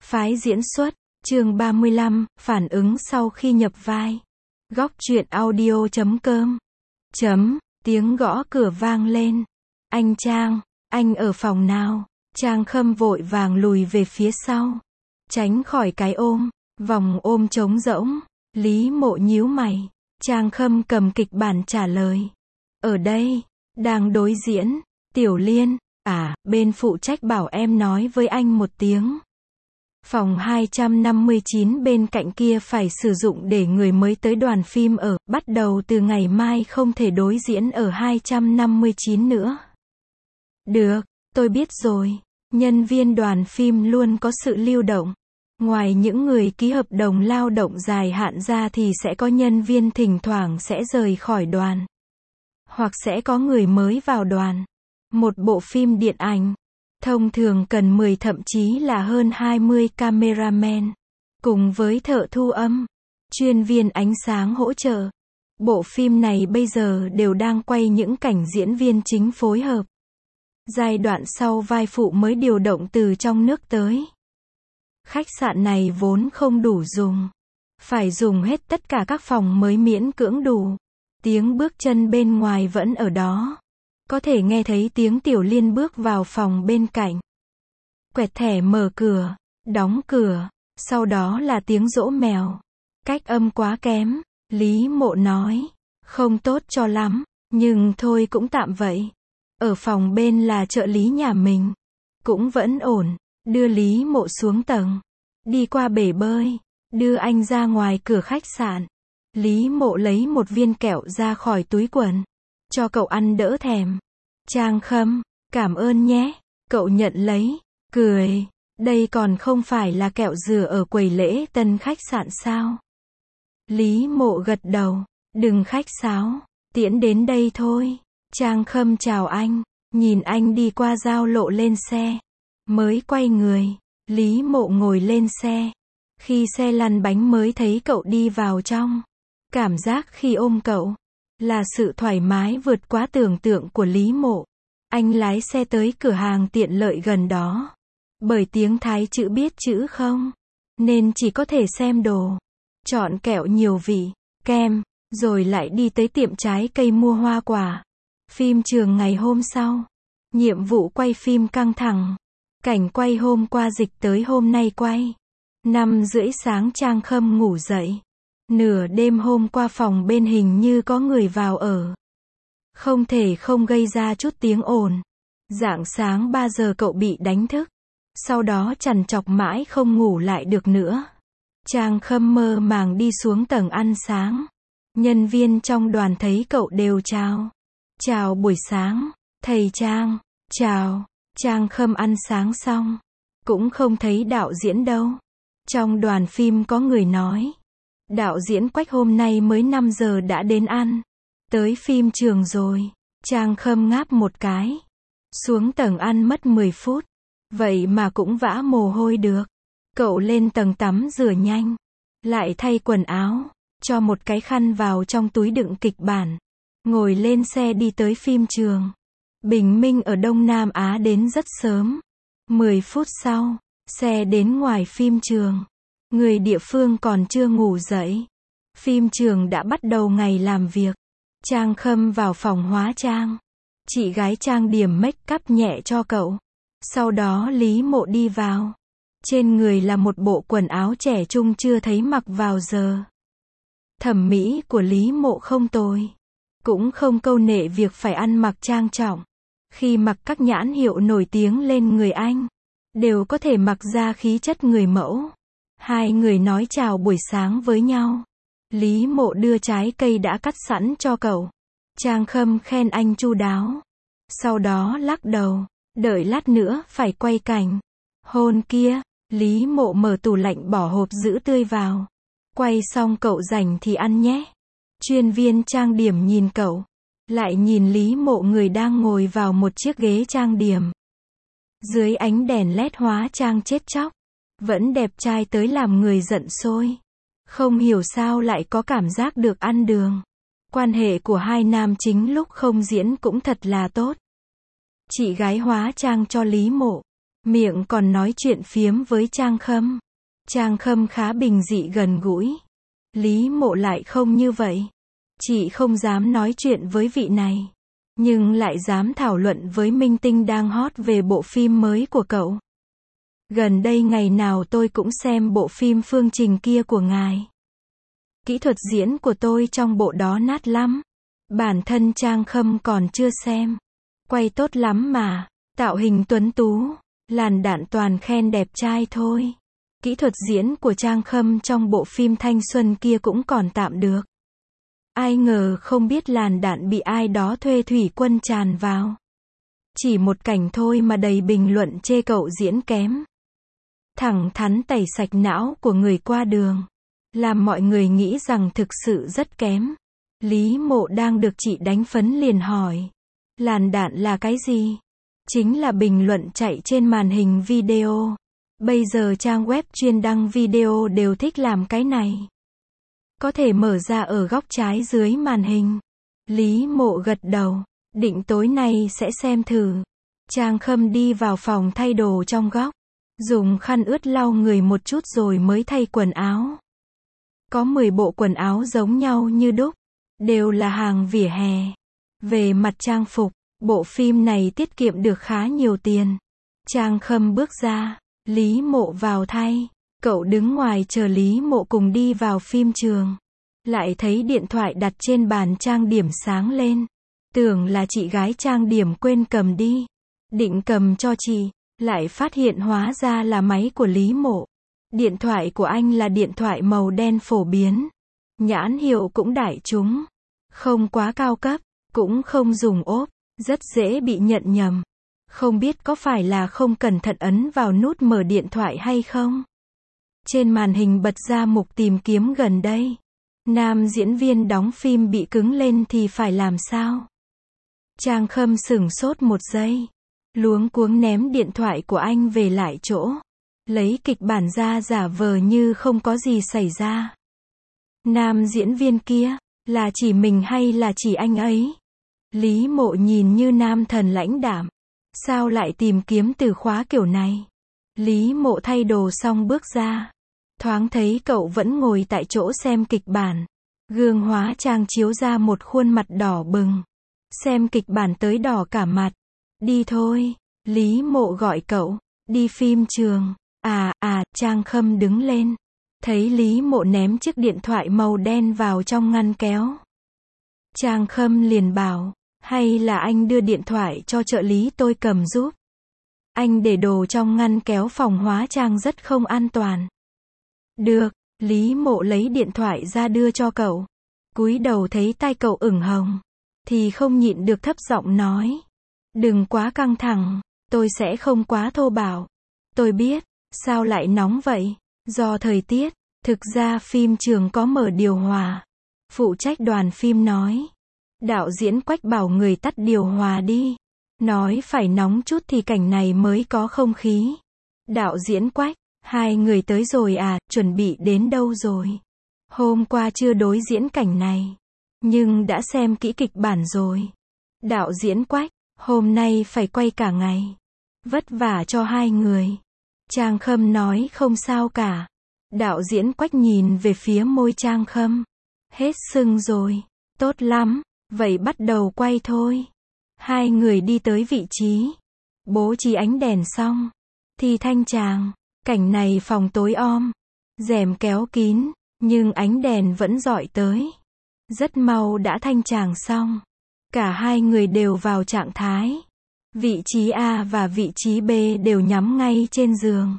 Phái diễn xuất, chương 35, phản ứng sau khi nhập vai. Góc truyện audio.com. Tiếng gõ cửa vang lên. Anh Trang, anh ở phòng nào? Trang Khâm vội vàng lùi về phía sau, tránh khỏi cái ôm, vòng ôm trống rỗng. Lý Mộ nhíu mày. Trang Khâm cầm kịch bản trả lời. Ở đây, đang đối diễn, Tiểu Liên, bên phụ trách bảo em nói với anh một tiếng. Phòng 259 bên cạnh kia phải sử dụng để người mới tới đoàn phim ở, bắt đầu từ ngày mai không thể đối diễn ở 259 nữa. Được, tôi biết rồi. Nhân viên đoàn phim luôn có sự lưu động. Ngoài những người ký hợp đồng lao động dài hạn ra thì sẽ có nhân viên thỉnh thoảng sẽ rời khỏi đoàn. Hoặc sẽ có người mới vào đoàn. Một bộ phim điện ảnh thông thường cần 10 thậm chí là hơn 20 cameraman, cùng với thợ thu âm, chuyên viên ánh sáng hỗ trợ. Bộ phim này bây giờ đều đang quay những cảnh diễn viên chính phối hợp. Giai đoạn sau vai phụ mới điều động từ trong nước tới. Khách sạn này vốn không đủ dùng. Phải dùng hết tất cả các phòng mới miễn cưỡng đủ. Tiếng bước chân bên ngoài vẫn ở đó. Có thể nghe thấy tiếng Tiểu Liên bước vào phòng bên cạnh. Quẹt thẻ mở cửa, đóng cửa, sau đó là tiếng dỗ mèo. Cách âm quá kém, Lý Mộ nói. Không tốt cho lắm, nhưng thôi cũng tạm vậy. Ở phòng bên là trợ lý nhà mình. Cũng vẫn ổn, đưa Lý Mộ xuống tầng. Đi qua bể bơi, đưa anh ra ngoài cửa khách sạn. Lý Mộ lấy một viên kẹo ra khỏi túi quần. Cho cậu ăn đỡ thèm. Trang Khâm, cảm ơn nhé. Cậu nhận lấy, cười. Đây còn không phải là kẹo dừa ở quầy lễ tân khách sạn sao? Lý Mộ gật đầu. Đừng khách sáo, tiễn đến đây thôi. Trang Khâm chào anh, nhìn anh đi qua giao lộ lên xe. Mới quay người, Lý Mộ ngồi lên xe. Khi xe lăn bánh mới thấy cậu đi vào trong. Cảm giác khi ôm cậu là sự thoải mái vượt quá tưởng tượng của Lý Mộ. Anh lái xe tới cửa hàng tiện lợi gần đó. Bởi tiếng Thái chữ biết chữ không, nên chỉ có thể xem đồ. Chọn kẹo nhiều vị, kem, rồi lại đi tới tiệm trái cây mua hoa quả. Phim trường ngày hôm sau. Nhiệm vụ quay phim căng thẳng. Cảnh quay hôm qua dịch tới hôm nay quay. 5:30 sáng Trang Khâm ngủ dậy. Nửa đêm hôm qua phòng bên hình như có người vào ở. Không thể không gây ra chút tiếng ồn. Rạng sáng 3 giờ cậu bị đánh thức. Sau đó trằn trọc mãi không ngủ lại được nữa. Trang Khâm mơ màng đi xuống tầng ăn sáng. Nhân viên trong đoàn thấy cậu đều chào. Chào buổi sáng, thầy Trang. Chào. Trang Khâm ăn sáng xong. Cũng không thấy đạo diễn đâu. Trong đoàn phim có người nói. Đạo diễn Quách hôm nay mới 5 giờ đã đến ăn. Tới phim trường rồi. Trang Khâm ngáp một cái. Xuống tầng ăn mất 10 phút. Vậy mà cũng vã mồ hôi được. Cậu lên tầng tắm rửa nhanh. Lại thay quần áo. Cho một cái khăn vào trong túi đựng kịch bản. Ngồi lên xe đi tới phim trường. Bình minh ở Đông Nam Á đến rất sớm. 10 phút sau, xe đến ngoài phim trường. Người địa phương còn chưa ngủ dậy. Phim trường đã bắt đầu ngày làm việc. Trang Khâm vào phòng hóa trang. Chị gái trang điểm make up nhẹ cho cậu. Sau đó Lý Mộ đi vào. Trên người là một bộ quần áo trẻ trung chưa thấy mặc vào giờ. Thẩm mỹ của Lý Mộ không tồi. Cũng không câu nệ việc phải ăn mặc trang trọng. Khi mặc các nhãn hiệu nổi tiếng lên người anh, đều có thể mặc ra khí chất người mẫu. Hai người nói chào buổi sáng với nhau. Lý Mộ đưa trái cây đã cắt sẵn cho cậu. Trang Khâm khen anh chu đáo. Sau đó lắc đầu. Đợi lát nữa phải quay cảnh hôn kia. Lý Mộ mở tủ lạnh bỏ hộp sữa tươi vào. Quay xong cậu rảnh thì ăn nhé. Chuyên viên trang điểm nhìn cậu. Lại nhìn Lý Mộ người đang ngồi vào một chiếc ghế trang điểm. Dưới ánh đèn led hóa trang chết chóc. Vẫn đẹp trai tới làm người giận sôi. Không hiểu sao lại có cảm giác được ăn đường. Quan hệ của hai nam chính lúc không diễn cũng thật là tốt. Chị gái hóa trang cho Lý Mộ. Miệng còn nói chuyện phiếm với Trang Khâm. Trang Khâm khá bình dị gần gũi. Lý Mộ lại không như vậy. Chị không dám nói chuyện với vị này, nhưng lại dám thảo luận với minh tinh đang hot về bộ phim mới của cậu. Gần đây ngày nào tôi cũng xem bộ phim Phương Trình kia của ngài. Kỹ thuật diễn của tôi trong bộ đó nát lắm. Bản thân Trang Khâm còn chưa xem. Quay tốt lắm mà. Tạo hình tuấn tú. Làn đạn toàn khen đẹp trai thôi. Kỹ thuật diễn của Trang Khâm trong bộ phim thanh xuân kia cũng còn tạm được. Ai ngờ không biết làn đạn bị ai đó thuê thủy quân tràn vào. Chỉ một cảnh thôi mà đầy bình luận chê cậu diễn kém. Thẳng thắn tẩy sạch não của người qua đường. Làm mọi người nghĩ rằng thực sự rất kém. Lý Mộ đang được chị đánh phấn liền hỏi. Làn đạn là cái gì? Chính là bình luận chạy trên màn hình video. Bây giờ trang web chuyên đăng video đều thích làm cái này. Có thể mở ra ở góc trái dưới màn hình. Lý Mộ gật đầu. Định tối nay sẽ xem thử. Trang Khâm đi vào phòng thay đồ trong góc. Dùng khăn ướt lau người một chút rồi mới thay quần áo. Có 10 bộ quần áo giống nhau như đúc. Đều là hàng vỉa hè. Về mặt trang phục, bộ phim này tiết kiệm được khá nhiều tiền. Trang Khâm bước ra. Lý Mộ vào thay. Cậu đứng ngoài chờ Lý Mộ cùng đi vào phim trường. Lại thấy điện thoại đặt trên bàn trang điểm sáng lên. Tưởng là chị gái trang điểm quên cầm đi. Định cầm cho chị. Lại phát hiện hóa ra là máy của Lý Mộ. Điện thoại của anh là điện thoại màu đen phổ biến. Nhãn hiệu cũng đại chúng. Không quá cao cấp. Cũng không dùng ốp. Rất dễ bị nhận nhầm. Không biết có phải là không cẩn thận ấn vào nút mở điện thoại hay không? Trên màn hình bật ra mục tìm kiếm gần đây. Nam diễn viên đóng phim bị cứng lên thì phải làm sao? Trang Khâm sửng sốt một giây. Luống cuống ném điện thoại của anh về lại chỗ. Lấy kịch bản ra giả vờ như không có gì xảy ra. Nam diễn viên kia, là chỉ mình hay là chỉ anh ấy? Lý Mộ nhìn như nam thần lãnh đạm. Sao lại tìm kiếm từ khóa kiểu này? Lý Mộ thay đồ xong bước ra. Thoáng thấy cậu vẫn ngồi tại chỗ xem kịch bản. Gương hóa trang chiếu ra một khuôn mặt đỏ bừng. Xem kịch bản tới đỏ cả mặt. Đi thôi. Lý Mộ gọi cậu. Đi phim trường. Trang Khâm đứng lên. Thấy Lý Mộ ném chiếc điện thoại màu đen vào trong ngăn kéo. Trang Khâm liền bảo. Hay là anh đưa điện thoại cho trợ lý tôi cầm giúp. Anh để đồ trong ngăn kéo phòng hóa trang rất không an toàn. Được. Lý Mộ lấy điện thoại ra đưa cho cậu. Cúi đầu thấy tay cậu ửng hồng. Thì không nhịn được thấp giọng nói. Đừng quá căng thẳng. Tôi sẽ không quá thô bạo. Tôi biết. Sao lại nóng vậy? Do thời tiết. Thực ra phim trường có mở điều hòa. Phụ trách đoàn phim nói. Đạo diễn Quách bảo người tắt điều hòa đi. Nói phải nóng chút thì cảnh này mới có không khí. Đạo diễn Quách, hai người tới rồi à, chuẩn bị đến đâu rồi? Hôm qua chưa đối diễn cảnh này, nhưng đã xem kỹ kịch bản rồi. Đạo diễn Quách, hôm nay phải quay cả ngày. Vất vả cho hai người. Trang Khâm nói không sao cả. Đạo diễn Quách nhìn về phía môi Trang Khâm. Hết sưng rồi. Tốt lắm. Vậy bắt đầu quay thôi. Hai người đi tới vị trí. Bố trí ánh đèn xong. Thì thanh tràng. Cảnh này phòng tối om. Rèm kéo kín. Nhưng ánh đèn vẫn rọi tới. Rất mau đã thanh tràng xong. Cả hai người đều vào trạng thái. Vị trí A và vị trí B đều nhắm ngay trên giường.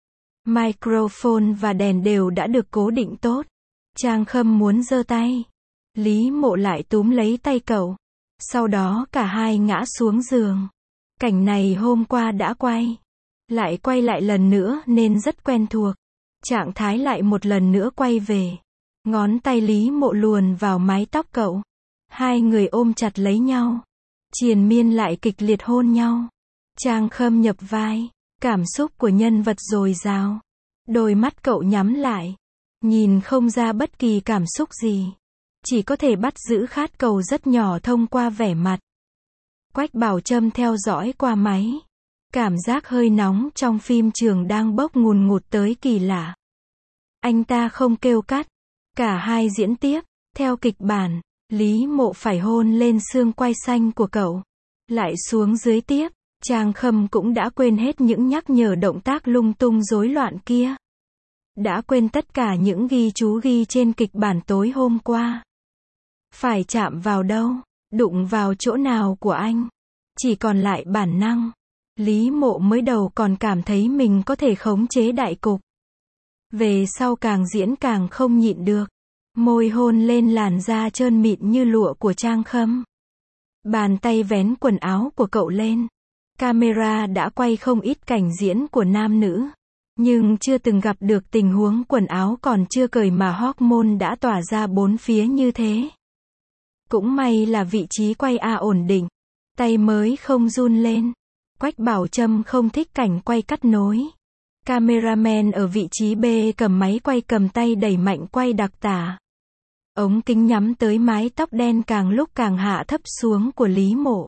Microphone và đèn đều đã được cố định tốt. Trang Khâm muốn giơ tay. Lý Mộ lại túm lấy tay cậu. Sau đó cả hai ngã xuống giường. Cảnh này hôm qua đã quay. Lại quay lại lần nữa nên rất quen thuộc. Trạng thái lại một lần nữa quay về. Ngón tay Lý Mộ luồn vào mái tóc cậu. Hai người ôm chặt lấy nhau. Triền miên lại kịch liệt hôn nhau. Trang Khâm nhập vai. Cảm xúc của nhân vật dồi dào. Đôi mắt cậu nhắm lại. Nhìn không ra bất kỳ cảm xúc gì. Chỉ có thể bắt giữ khát cầu rất nhỏ thông qua vẻ mặt. Quách Bảo Trâm theo dõi qua máy. Cảm giác hơi nóng trong phim trường đang bốc ngùn ngụt tới kỳ lạ. Anh ta không kêu cắt. Cả hai diễn tiếp. Theo kịch bản, Lý Mộ phải hôn lên xương quai xanh của cậu. Lại xuống dưới tiếp. Trang Khâm cũng đã quên hết những nhắc nhở động tác lung tung rối loạn kia. Đã quên tất cả những ghi chú ghi trên kịch bản tối hôm qua. Phải chạm vào đâu, đụng vào chỗ nào của anh. Chỉ còn lại bản năng. Lý Mộ mới đầu còn cảm thấy mình có thể khống chế đại cục. Về sau càng diễn càng không nhịn được. Môi hôn lên làn da trơn mịn như lụa của Trang Khâm. Bàn tay vén quần áo của cậu lên. Camera đã quay không ít cảnh diễn của nam nữ. Nhưng chưa từng gặp được tình huống quần áo còn chưa cởi mà hormone đã tỏa ra bốn phía như thế. Cũng may là vị trí quay A ổn định. Tay mới không run lên. Quách Bảo Trâm không thích cảnh quay cắt nối. Cameraman ở vị trí B cầm máy quay cầm tay đẩy mạnh quay đặc tả. Ống kính nhắm tới mái tóc đen càng lúc càng hạ thấp xuống của Lý Mộ.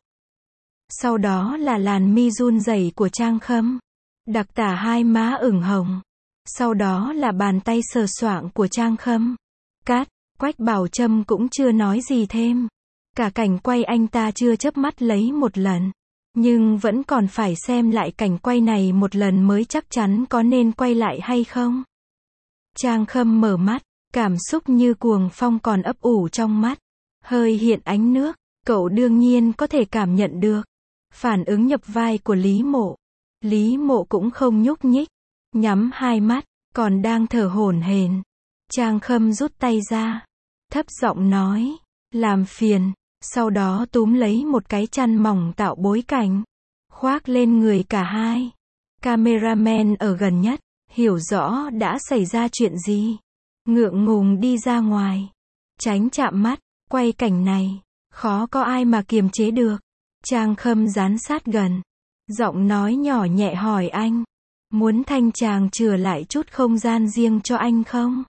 Sau đó là làn mi run rẩy của Trang Khâm. Đặc tả hai má ửng hồng. Sau đó là bàn tay sờ soạng của Trang Khâm. Cắt, Quách Bảo Trâm cũng chưa nói gì thêm. Cả cảnh quay anh ta chưa chớp mắt lấy một lần. Nhưng vẫn còn phải xem lại cảnh quay này một lần mới chắc chắn có nên quay lại hay không. Trang Khâm mở mắt, cảm xúc như cuồng phong còn ấp ủ trong mắt. Hơi hiện ánh nước, cậu đương nhiên có thể cảm nhận được. Phản ứng nhập vai của Lý Mộ. Lý Mộ cũng không nhúc nhích, nhắm hai mắt, còn đang thở hổn hển. Trang Khâm rút tay ra, thấp giọng nói, làm phiền, sau đó túm lấy một cái chăn mỏng tạo bối cảnh, khoác lên người cả hai. Cameraman ở gần nhất, hiểu rõ đã xảy ra chuyện gì. Ngượng ngùng đi ra ngoài, tránh chạm mắt, quay cảnh này, khó có ai mà kiềm chế được. Trang Khâm dán sát gần, giọng nói nhỏ nhẹ hỏi anh, muốn thanh chàng chừa lại chút không gian riêng cho anh không?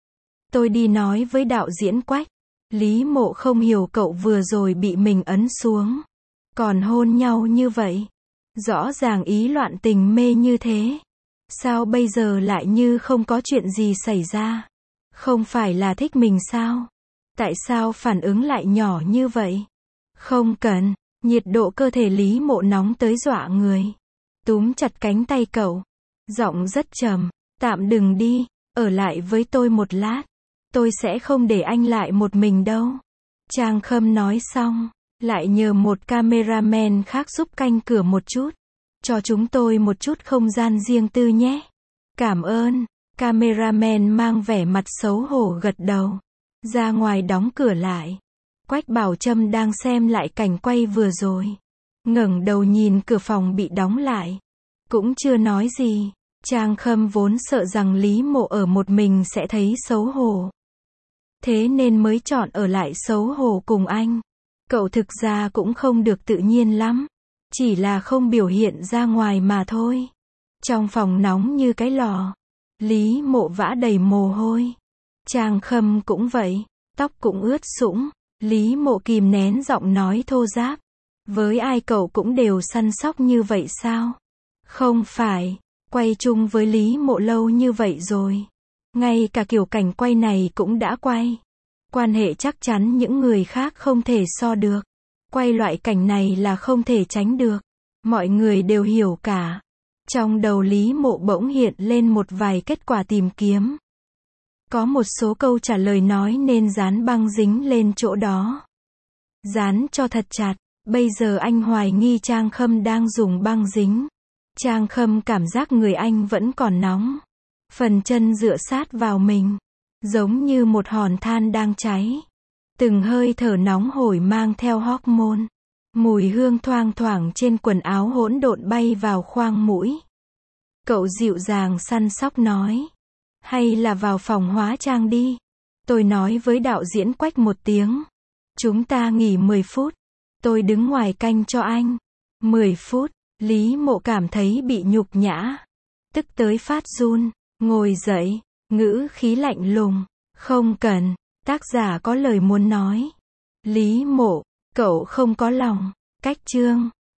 Tôi đi nói với đạo diễn Quách. Lý Mộ không hiểu cậu vừa rồi bị mình ấn xuống. Còn hôn nhau như vậy. Rõ ràng ý loạn tình mê như thế. Sao bây giờ lại như không có chuyện gì xảy ra? Không phải là thích mình sao? Tại sao phản ứng lại nhỏ như vậy? Không cần. Nhiệt độ cơ thể Lý Mộ nóng tới dọa người. Túm chặt cánh tay cậu. Giọng rất trầm. Tạm đừng đi. Ở lại với tôi một lát. Tôi sẽ không để anh lại một mình đâu. Trang Khâm nói xong. Lại nhờ một cameraman khác giúp canh cửa một chút. Cho chúng tôi một chút không gian riêng tư nhé. Cảm ơn. Cameraman mang vẻ mặt xấu hổ gật đầu. Ra ngoài đóng cửa lại. Quách Bảo Trâm đang xem lại cảnh quay vừa rồi. Ngẩng đầu nhìn cửa phòng bị đóng lại. Cũng chưa nói gì. Trang Khâm vốn sợ rằng Lý Mộ ở một mình sẽ thấy xấu hổ. Thế nên mới chọn ở lại xấu hổ cùng anh. Cậu thực ra cũng không được tự nhiên lắm. Chỉ là không biểu hiện ra ngoài mà thôi. Trong phòng nóng như cái lò. Lý Mộ vã đầy mồ hôi. Trang Khâm cũng vậy. Tóc cũng ướt sũng. Lý Mộ kìm nén giọng nói thô ráp. Với ai cậu cũng đều săn sóc như vậy sao? Không phải. Quay chung với Lý Mộ lâu như vậy rồi. Ngay cả kiểu cảnh quay này cũng đã quay. Quan hệ chắc chắn những người khác không thể so được. Quay loại cảnh này là không thể tránh được. Mọi người đều hiểu cả. Trong đầu Lý Mộ bỗng hiện lên một vài kết quả tìm kiếm. Có một số câu trả lời nói nên dán băng dính lên chỗ đó. Dán cho thật chặt. Bây giờ anh hoài nghi Trang Khâm đang dùng băng dính. Trang Khâm cảm giác người anh vẫn còn nóng. Phần chân dựa sát vào mình. Giống như một hòn than đang cháy. Từng hơi thở nóng hổi mang theo hormone. Mùi hương thoang thoảng trên quần áo hỗn độn bay vào khoang mũi. Cậu dịu dàng săn sóc nói. Hay là vào phòng hóa trang đi. Tôi nói với đạo diễn Quách một tiếng. Chúng ta nghỉ 10 phút. Tôi đứng ngoài canh cho anh. 10 phút. Lý Mộ cảm thấy bị nhục nhã. Tức tới phát run. Ngồi dậy. Ngữ khí lạnh lùng. Không cần. Tác giả có lời muốn nói. Lý Mộ. Cậu không có lòng. Cách chương.